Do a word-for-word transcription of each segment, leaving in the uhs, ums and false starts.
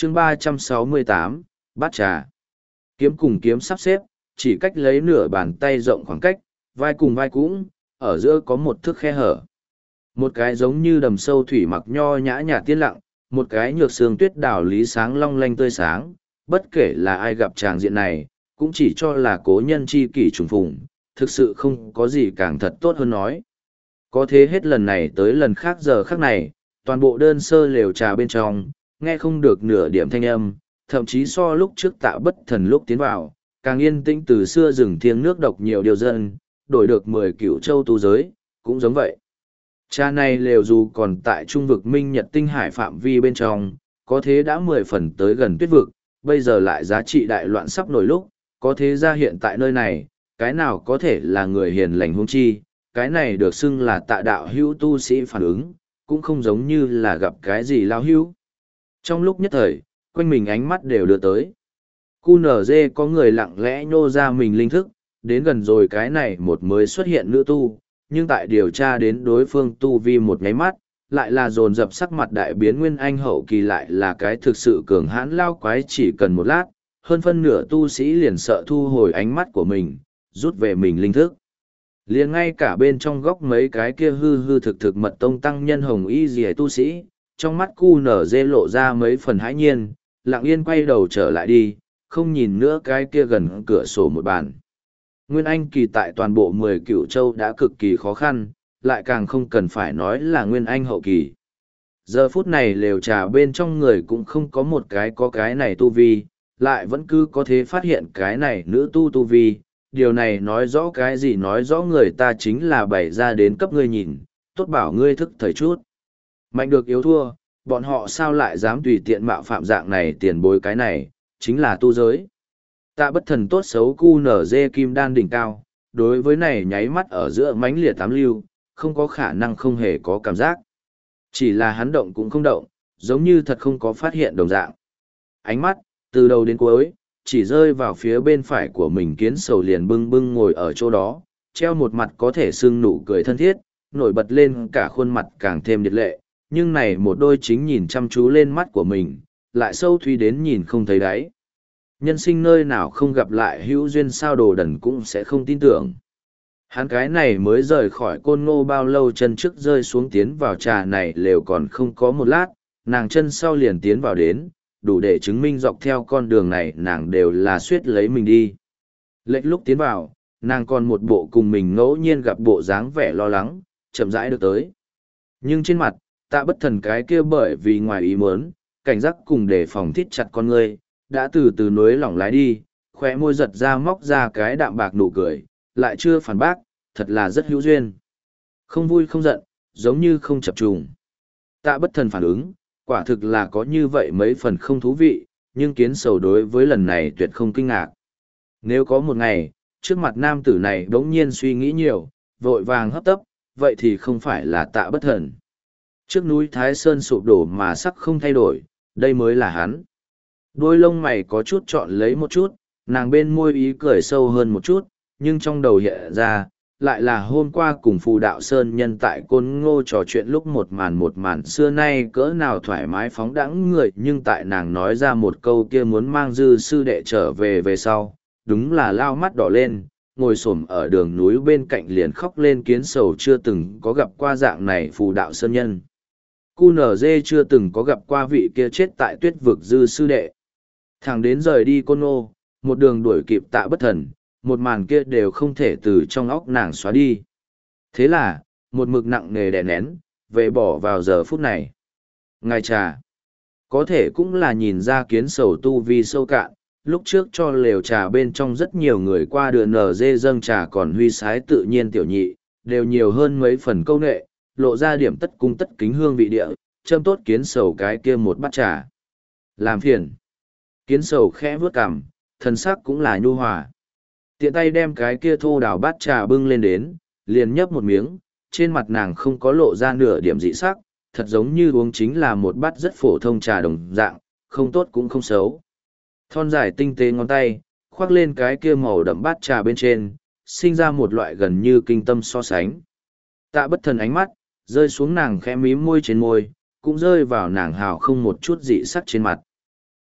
chương ba trăm sáu mươi tám, bát trà. Kiếm cùng kiếm sắp xếp, chỉ cách lấy nửa bàn tay rộng khoảng cách, vai cùng vai cũng, ở giữa có một thước khe hở. Một cái giống như đầm sâu thủy mặc nho nhã nhạt tiên lặng, một cái nhược sương tuyết đảo lý sáng long lanh tươi sáng, bất kể là ai gặp tràng diện này, cũng chỉ cho là cố nhân chi kỷ trùng phùng, thực sự không có gì càng thật tốt hơn nói. Có thế hết lần này tới lần khác giờ khác này, toàn bộ đơn sơ lều trà bên trong, nghe không được nửa điểm thanh âm, thậm chí so lúc trước Tạ Bất Thần lúc tiến vào, càng yên tĩnh từ xưa rừng thiêng nước độc nhiều điều dân, đổi được mười cửu châu tu giới, cũng giống vậy. Trà này lều dù còn tại trung vực minh nhật tinh hải phạm vi bên trong, có thế đã mười phần tới gần tuyết vực, bây giờ lại giá trị đại loạn sắp nổi lúc, có thế ra hiện tại nơi này, cái nào có thể là người hiền lành huống chi, cái này được xưng là Tạ đạo hữu tu sĩ phản ứng, cũng không giống như là gặp cái gì lao hữu. Trong lúc nhất thời, quanh mình ánh mắt đều đưa tới. Cu nở dê có người lặng lẽ nhô ra mình linh thức, đến gần rồi cái này một mới xuất hiện nữ tu, nhưng tại điều tra đến đối phương tu vi một nháy mắt, lại là dồn dập sắc mặt đại biến nguyên anh hậu kỳ lại là cái thực sự cường hãn lao quái chỉ cần một lát, hơn phân nửa tu sĩ liền sợ thu hồi ánh mắt của mình, rút về mình linh thức. Liền ngay cả bên trong góc mấy cái kia hư hư thực thực mật tông tăng nhân hồng y dì tu sĩ, trong mắt cu nở dê lộ ra mấy phần hãi nhiên, lặng yên quay đầu trở lại đi, không nhìn nữa cái kia gần cửa sổ một bàn. Nguyên Anh kỳ tại toàn bộ mười cửu châu đã cực kỳ khó khăn, lại càng không cần phải nói là Nguyên Anh hậu kỳ. Giờ phút này lều trà bên trong người cũng không có một cái có cái này tu vi, lại vẫn cứ có thể phát hiện cái này nữ tu tu vi. Điều này nói rõ cái gì, nói rõ người ta chính là bày ra đến cấp ngươi nhìn, tốt bảo ngươi thức thời chút. Mạnh được yếu thua, bọn họ sao lại dám tùy tiện mạo phạm dạng này tiền bối, cái này, chính là tu giới. Tạ Bất Thần tốt xấu cu nở dê kim đan đỉnh cao, đối với này nháy mắt ở giữa mánh liệt tám lưu, không có khả năng không hề có cảm giác. Chỉ là hắn động cũng không động, giống như thật không có phát hiện đồng dạng. Ánh mắt, từ đầu đến cuối, chỉ rơi vào phía bên phải của mình kiến sầu liền bưng bưng ngồi ở chỗ đó, treo một mặt có thể sưng nụ cười thân thiết, nổi bật lên cả khuôn mặt càng thêm điệt lệ, nhưng này một đôi chính nhìn chăm chú lên mắt của mình, lại sâu thúy đến nhìn không thấy đáy. Nhân sinh nơi nào không gặp lại hữu duyên sao đồ đần cũng sẽ không tin tưởng. Hắn cái này mới rời khỏi côn ngô bao lâu, chân trước rơi xuống tiến vào trà này lều còn không có một lát, nàng chân sau liền tiến vào đến, đủ để chứng minh dọc theo con đường này nàng đều là suýt lấy mình đi. Lệch lúc tiến vào, nàng còn một bộ cùng mình ngẫu nhiên gặp bộ dáng vẻ lo lắng, chậm rãi được tới. Nhưng trên mặt, Tạ Bất Thần cái kia bởi vì ngoài ý muốn, cảnh giác cùng đề phòng thít chặt con ngươi, đã từ từ núi lỏng lái đi, khóe môi giật ra móc ra cái đạm bạc nụ cười, lại chưa phản bác, thật là rất hữu duyên. Không vui không giận, giống như không chập trùng. Tạ Bất Thần phản ứng, quả thực là có như vậy mấy phần không thú vị, nhưng kiến sầu đối với lần này tuyệt không kinh ngạc. Nếu có một ngày, trước mặt nam tử này đống nhiên suy nghĩ nhiều, vội vàng hấp tấp, vậy thì không phải là Tạ Bất Thần. Trước núi Thái Sơn sụp đổ mà sắc không thay đổi, đây mới là hắn. Đôi lông mày có chút chọn lấy một chút, nàng bên môi ý cười sâu hơn một chút, nhưng trong đầu hiện ra, lại là hôm qua cùng phù đạo sơn nhân tại côn ngô trò chuyện lúc một màn một màn xưa nay cỡ nào thoải mái phóng đãng người, nhưng tại nàng nói ra một câu kia muốn mang dư sư đệ trở về về sau, đúng là lao mắt đỏ lên, ngồi xổm ở đường núi bên cạnh liền khóc lên. Kiến sầu chưa từng có gặp qua dạng này phù đạo sơn nhân. Cu nở dê chưa từng có gặp qua vị kia chết tại tuyết vực dư sư đệ. Thẳng đến rời đi côn ngô, một đường đuổi kịp Tạ Bất Thần, một màn kia đều không thể từ trong óc nàng xóa đi. Thế là, một mực nặng nề đè nén, về bỏ vào giờ phút này. Ngài trà, có thể cũng là nhìn ra kiến sầu tu vi sâu cạn, lúc trước cho lều trà bên trong rất nhiều người qua đường nở dê dâng trà còn huy sái tự nhiên tiểu nhị, đều nhiều hơn mấy phần câu nệ, lộ ra điểm tất cung tất kính hương vị địa, châm tốt kiến sầu cái kia một bát trà. Làm phiền. Kiến sầu khẽ vướt cằm, thân sắc cũng là nhu hòa. Tiện tay đem cái kia thô đào bát trà bưng lên đến, liền nhấp một miếng, trên mặt nàng không có lộ ra nửa điểm dị sắc, thật giống như uống chính là một bát rất phổ thông trà đồng dạng, không tốt cũng không xấu. Thon dài tinh tế ngón tay, khoác lên cái kia màu đậm bát trà bên trên, sinh ra một loại gần như kinh tâm so sánh. Tạ Bất Thần ánh mắt, rơi xuống nàng khẽ mím môi trên môi, cũng rơi vào nàng hào không một chút dị sắc trên mặt.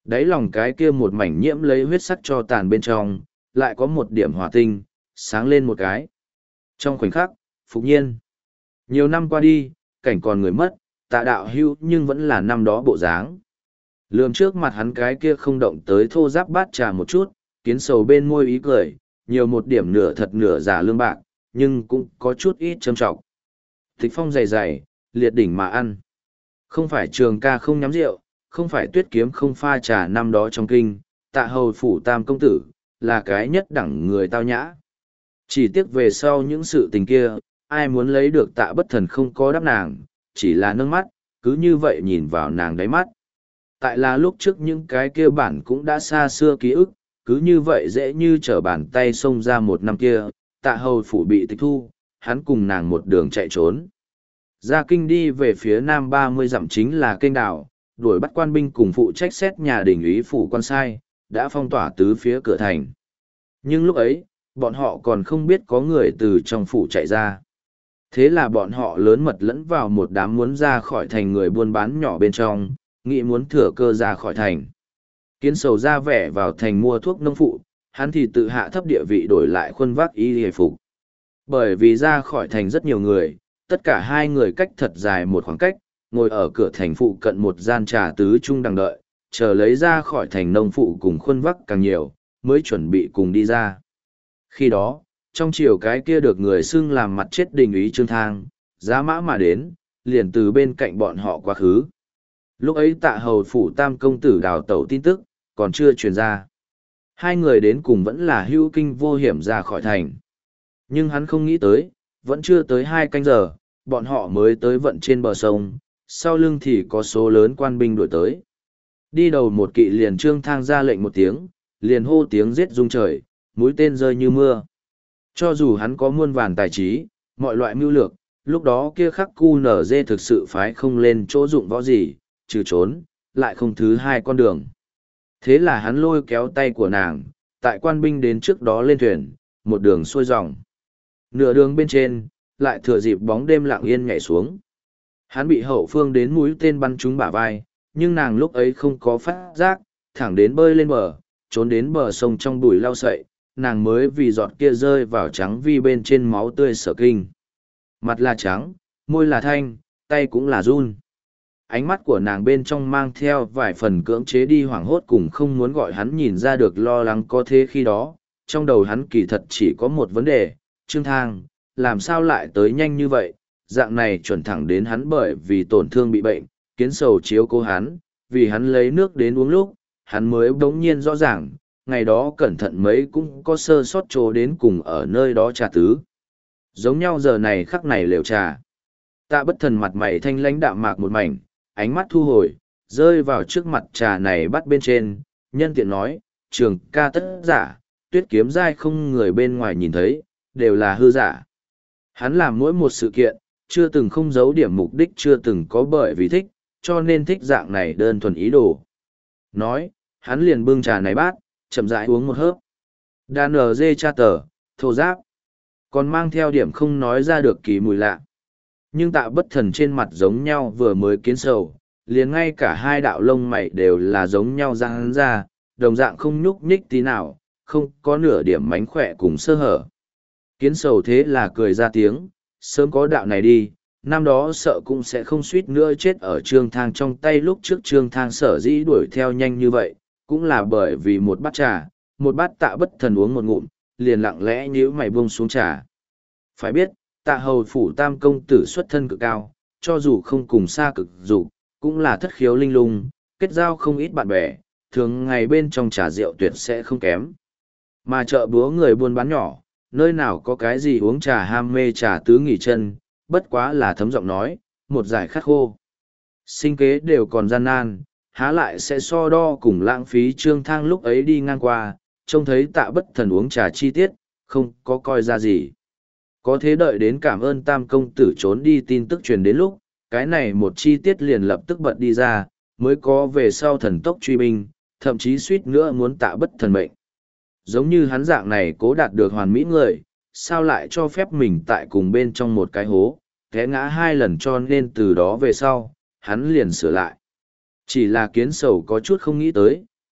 Đáy lòng cái kia một mảnh nhiễm lấy huyết sắc cho tàn bên trong, lại có một điểm hỏa tinh, sáng lên một cái. Trong khoảnh khắc, phục nhiên. Nhiều năm qua đi, cảnh còn người mất, tạ đạo hưu nhưng vẫn là năm đó bộ dáng. Lườm trước mặt hắn cái kia không động tới thô giáp bát trà một chút, kiến sầu bên môi ý cười, nhiều một điểm nửa thật nửa giả lương bạc, nhưng cũng có chút ít châm trọng. Thích phong dày dày, liệt đỉnh mà ăn. Không phải trường ca không nhắm rượu, không phải tuyết kiếm không pha trà năm đó trong kinh, tạ hầu phủ tam công tử, là cái nhất đẳng người tao nhã. Chỉ tiếc về sau những sự tình kia, ai muốn lấy được tạ bất thần không có đáp nàng, chỉ là nâng mắt, cứ như vậy nhìn vào nàng đáy mắt. Tại là lúc trước những cái kia bản cũng đã xa xưa ký ức, cứ như vậy dễ như trở bàn tay xông ra một năm kia, tạ hầu phủ bị tịch thu, hắn cùng nàng một đường chạy trốn. Ra kinh đi về phía nam ba mươi dặm chính là kênh đảo, đuổi bắt quan binh cùng phụ trách xét nhà đình úy phủ quan sai, đã phong tỏa tứ phía cửa thành. Nhưng lúc ấy, bọn họ còn không biết có người từ trong phủ chạy ra. Thế là bọn họ lớn mật lẫn vào một đám muốn ra khỏi thành người buôn bán nhỏ bên trong, nghĩ muốn thừa cơ ra khỏi thành. Kiến sầu ra vẻ vào thành mua thuốc nông phụ, hắn thì tự hạ thấp địa vị đổi lại khuôn vác y hề phục. Bởi vì ra khỏi thành rất nhiều người, tất cả hai người cách thật dài một khoảng cách, ngồi ở cửa thành phụ cận một gian trà tứ trung đằng đợi, chờ lấy ra khỏi thành nông phụ cùng khuôn vác càng nhiều, mới chuẩn bị cùng đi ra. Khi đó, trong chiều cái kia được người xưng làm mặt chết đình úy Trương Thang, giá mã mà đến, liền từ bên cạnh bọn họ quá khứ. Lúc ấy tạ hầu phủ tam công tử đào tẩu tin tức, còn chưa truyền ra. Hai người đến cùng vẫn là hữu kinh vô hiểm ra khỏi thành. Nhưng hắn không nghĩ tới, vẫn chưa tới hai canh giờ, bọn họ mới tới vận trên bờ sông, sau lưng thì có số lớn quan binh đuổi tới. Đi đầu một kỵ liền Trương Thang ra lệnh một tiếng, liền hô tiếng giết rung trời, mũi tên rơi như mưa. Cho dù hắn có muôn vàn tài trí, mọi loại mưu lược, lúc đó kia khắc cu nở dê thực sự phái không lên chỗ dụng võ gì, trừ trốn, lại không thứ hai con đường. Thế là hắn lôi kéo tay của nàng, tại quan binh đến trước đó lên thuyền, một đường xuôi dòng. Nửa đường bên trên, lại thừa dịp bóng đêm lặng yên nhảy xuống. Hắn bị hậu phương đến mũi tên bắn trúng bả vai, nhưng nàng lúc ấy không có phát giác, thẳng đến bơi lên bờ, trốn đến bờ sông trong bụi lau sậy, nàng mới vì giọt kia rơi vào trắng vi bên trên máu tươi sở kinh. Mặt là trắng, môi là thanh, tay cũng là run. Ánh mắt của nàng bên trong mang theo vài phần cưỡng chế đi hoảng hốt cùng không muốn gọi hắn nhìn ra được lo lắng có thế khi đó. Trong đầu hắn kỳ thật chỉ có một vấn đề, Trương Thang, làm sao lại tới nhanh như vậy, dạng này chuẩn thẳng đến hắn bởi vì tổn thương bị bệnh, kiến sầu chiếu cố hắn, vì hắn lấy nước đến uống lúc, hắn mới bỗng nhiên rõ ràng, ngày đó cẩn thận mấy cũng có sơ sót chỗ đến cùng ở nơi đó trà tứ. Giống nhau giờ này khắc này lều trà. Tạ bất thần mặt mày thanh lãnh đạm mạc một mảnh, ánh mắt thu hồi, rơi vào trước mặt trà này bắt bên trên, nhân tiện nói, trường ca tất giả, tuyết kiếm dai không người bên ngoài nhìn thấy, đều là hư giả. Hắn làm mỗi một sự kiện, chưa từng không giấu điểm mục đích chưa từng có bởi vì thích, cho nên thích dạng này đơn thuần ý đồ. Nói, hắn liền bưng trà này bát, chậm rãi uống một hớp. Đàn ở dê cha tờ, thô giáp. Còn mang theo điểm không nói ra được kỳ mùi lạ. Nhưng tạ bất thần trên mặt giống nhau vừa mới kiến sầu, liền ngay cả hai đạo lông mày đều là giống nhau răng ra, đồng dạng không nhúc nhích tí nào, không có nửa điểm mánh khỏe cùng sơ hở. Kiến sầu thế là cười ra tiếng, sớm có đạo này đi, năm đó sợ cũng sẽ không suýt nữa chết ở Trương Thang trong tay lúc trước Trương Thang sở dĩ đuổi theo nhanh như vậy, cũng là bởi vì một bát trà, một bát tạ bất thần uống một ngụm, liền lặng lẽ nhíu mày buông xuống trà. Phải biết, tạ hầu phủ tam công tử xuất thân cực cao, cho dù không cùng xa cực dục, cũng là thất khiếu linh lung, kết giao không ít bạn bè, thường ngày bên trong trà rượu tuyệt sẽ không kém. Mà chợ búa người buôn bán nhỏ, nơi nào có cái gì uống trà ham mê trà tứ nghỉ chân, bất quá là thấm giọng nói, một giải khát khô. Sinh kế đều còn gian nan, há lại sẽ so đo cùng lãng phí. Trương Thang lúc ấy đi ngang qua, trông thấy tạ bất thần uống trà chi tiết, không có coi ra gì. Có thế đợi đến cảm ơn tam công tử trốn đi tin tức truyền đến lúc, cái này một chi tiết liền lập tức bật đi ra, mới có về sau thần tốc truy binh, thậm chí suýt nữa muốn tạ bất thần mệnh. Giống như hắn dạng này cố đạt được hoàn mỹ người, sao lại cho phép mình tại cùng bên trong một cái hố, té ngã hai lần cho nên từ đó về sau, hắn liền sửa lại. Chỉ là kiến sầu có chút không nghĩ tới,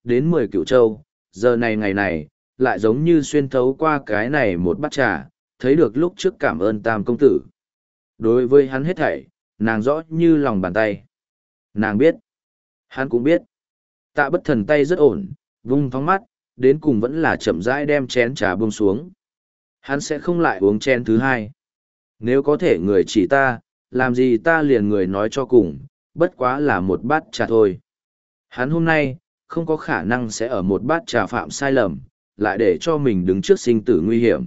đến mười cựu châu, giờ này ngày này, lại giống như xuyên thấu qua cái này một bát trà, thấy được lúc trước cảm ơn tam công tử. Đối với hắn hết thảy, nàng rõ như lòng bàn tay. Nàng biết, hắn cũng biết. Tạ Bất Thần tay rất ổn, vung thóng mắt, đến cùng vẫn là chậm rãi đem chén trà buông xuống. Hắn sẽ không lại uống chén thứ hai. Nếu có thể người chỉ ta, làm gì ta liền người nói cho cùng, bất quá là một bát trà thôi. Hắn hôm nay, không có khả năng sẽ ở một bát trà phạm sai lầm, lại để cho mình đứng trước sinh tử nguy hiểm.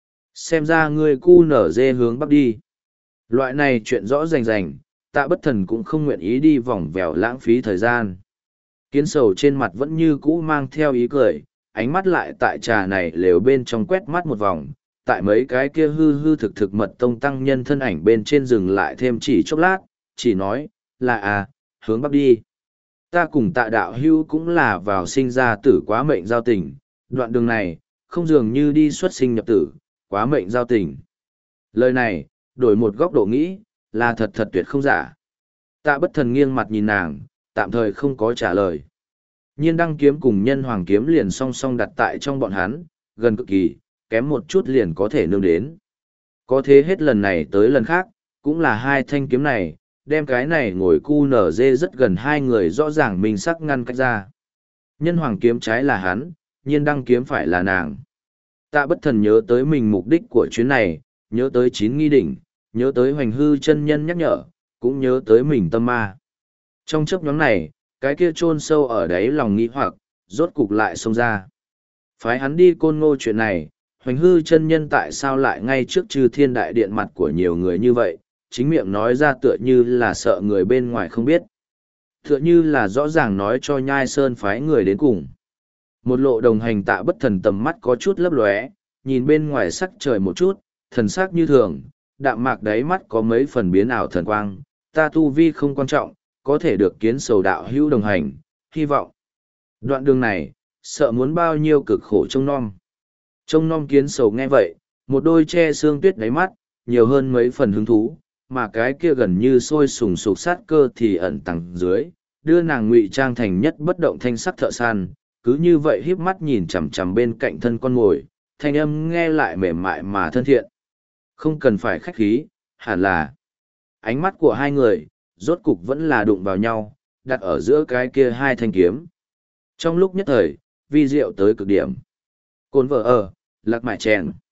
Xem ra ngươi cu nở dê hướng bắc đi. Loại này chuyện rõ rành rành, Tạ Bất Thần cũng không nguyện ý đi vòng vèo lãng phí thời gian. Kiến sầu trên mặt vẫn như cũ mang theo ý cười, ánh mắt lại tại trà này lều bên trong quét mắt một vòng, tại mấy cái kia hư hư thực thực mật tông tăng nhân thân ảnh bên trên rừng lại thêm chỉ chốc lát, chỉ nói, là à, hướng bắc đi. Ta cùng Tạ đạo hưu cũng là vào sinh ra tử quá mệnh giao tình, đoạn đường này, không dường như đi xuất sinh nhập tử, quá mệnh giao tình. Lời này, đổi một góc độ nghĩ, là thật thật tuyệt không giả. Tạ Bất Thần nghiêng mặt nhìn nàng, tạm thời không có trả lời. Nhiên đăng kiếm cùng nhân hoàng kiếm liền song song đặt tại trong bọn hắn, gần cực kỳ, kém một chút liền có thể nương đến. Có thế hết lần này tới lần khác, cũng là hai thanh kiếm này, đem cái này ngồi cu nở dê rất gần hai người rõ ràng mình sắc ngăn cách ra. Nhân hoàng kiếm trái là hắn, nhiên đăng kiếm phải là nàng. Tạ Bất Thần nhớ tới mình mục đích của chuyến này, nhớ tới chín nghi đỉnh, nhớ tới hoành hư chân nhân nhắc nhở, cũng nhớ tới mình tâm ma. Trong chấp nhóm này, cái kia chôn sâu ở đáy lòng nghĩ hoặc, rốt cục lại xông ra. Phái hắn đi côn ngô chuyện này, hoành hư chân nhân tại sao lại ngay trước chư thiên đại điện mặt của nhiều người như vậy, chính miệng nói ra tựa như là sợ người bên ngoài không biết. Tựa như là rõ ràng nói cho nhai sơn phái người đến cùng. Một lộ đồng hành Tạ Bất Thần tầm mắt có chút lấp lóe, nhìn bên ngoài sắc trời một chút, thần sắc như thường, đạm mạc đáy mắt có mấy phần biến ảo thần quang, ta tu vi không quan trọng, có thể được kiến sầu đạo hữu đồng hành, hy vọng. Đoạn đường này, sợ muốn bao nhiêu cực khổ trông nom. Trông nom kiến sầu nghe vậy, một đôi che xương tuyết đáy mắt, nhiều hơn mấy phần hứng thú, mà cái kia gần như sôi sùng sục sát cơ thì ẩn tàng dưới, đưa nàng ngụy trang thành nhất bất động thanh sắc thợ săn, cứ như vậy híp mắt nhìn chằm chằm bên cạnh thân con ngồi, thanh âm nghe lại mềm mại mà thân thiện. Không cần phải khách khí, hẳn là ánh mắt của hai người, rốt cục vẫn là đụng vào nhau, đặt ở giữa cái kia hai thanh kiếm. Trong lúc nhất thời, vi diệu tới cực điểm. Cồn vợ ở, lạc mại chèn.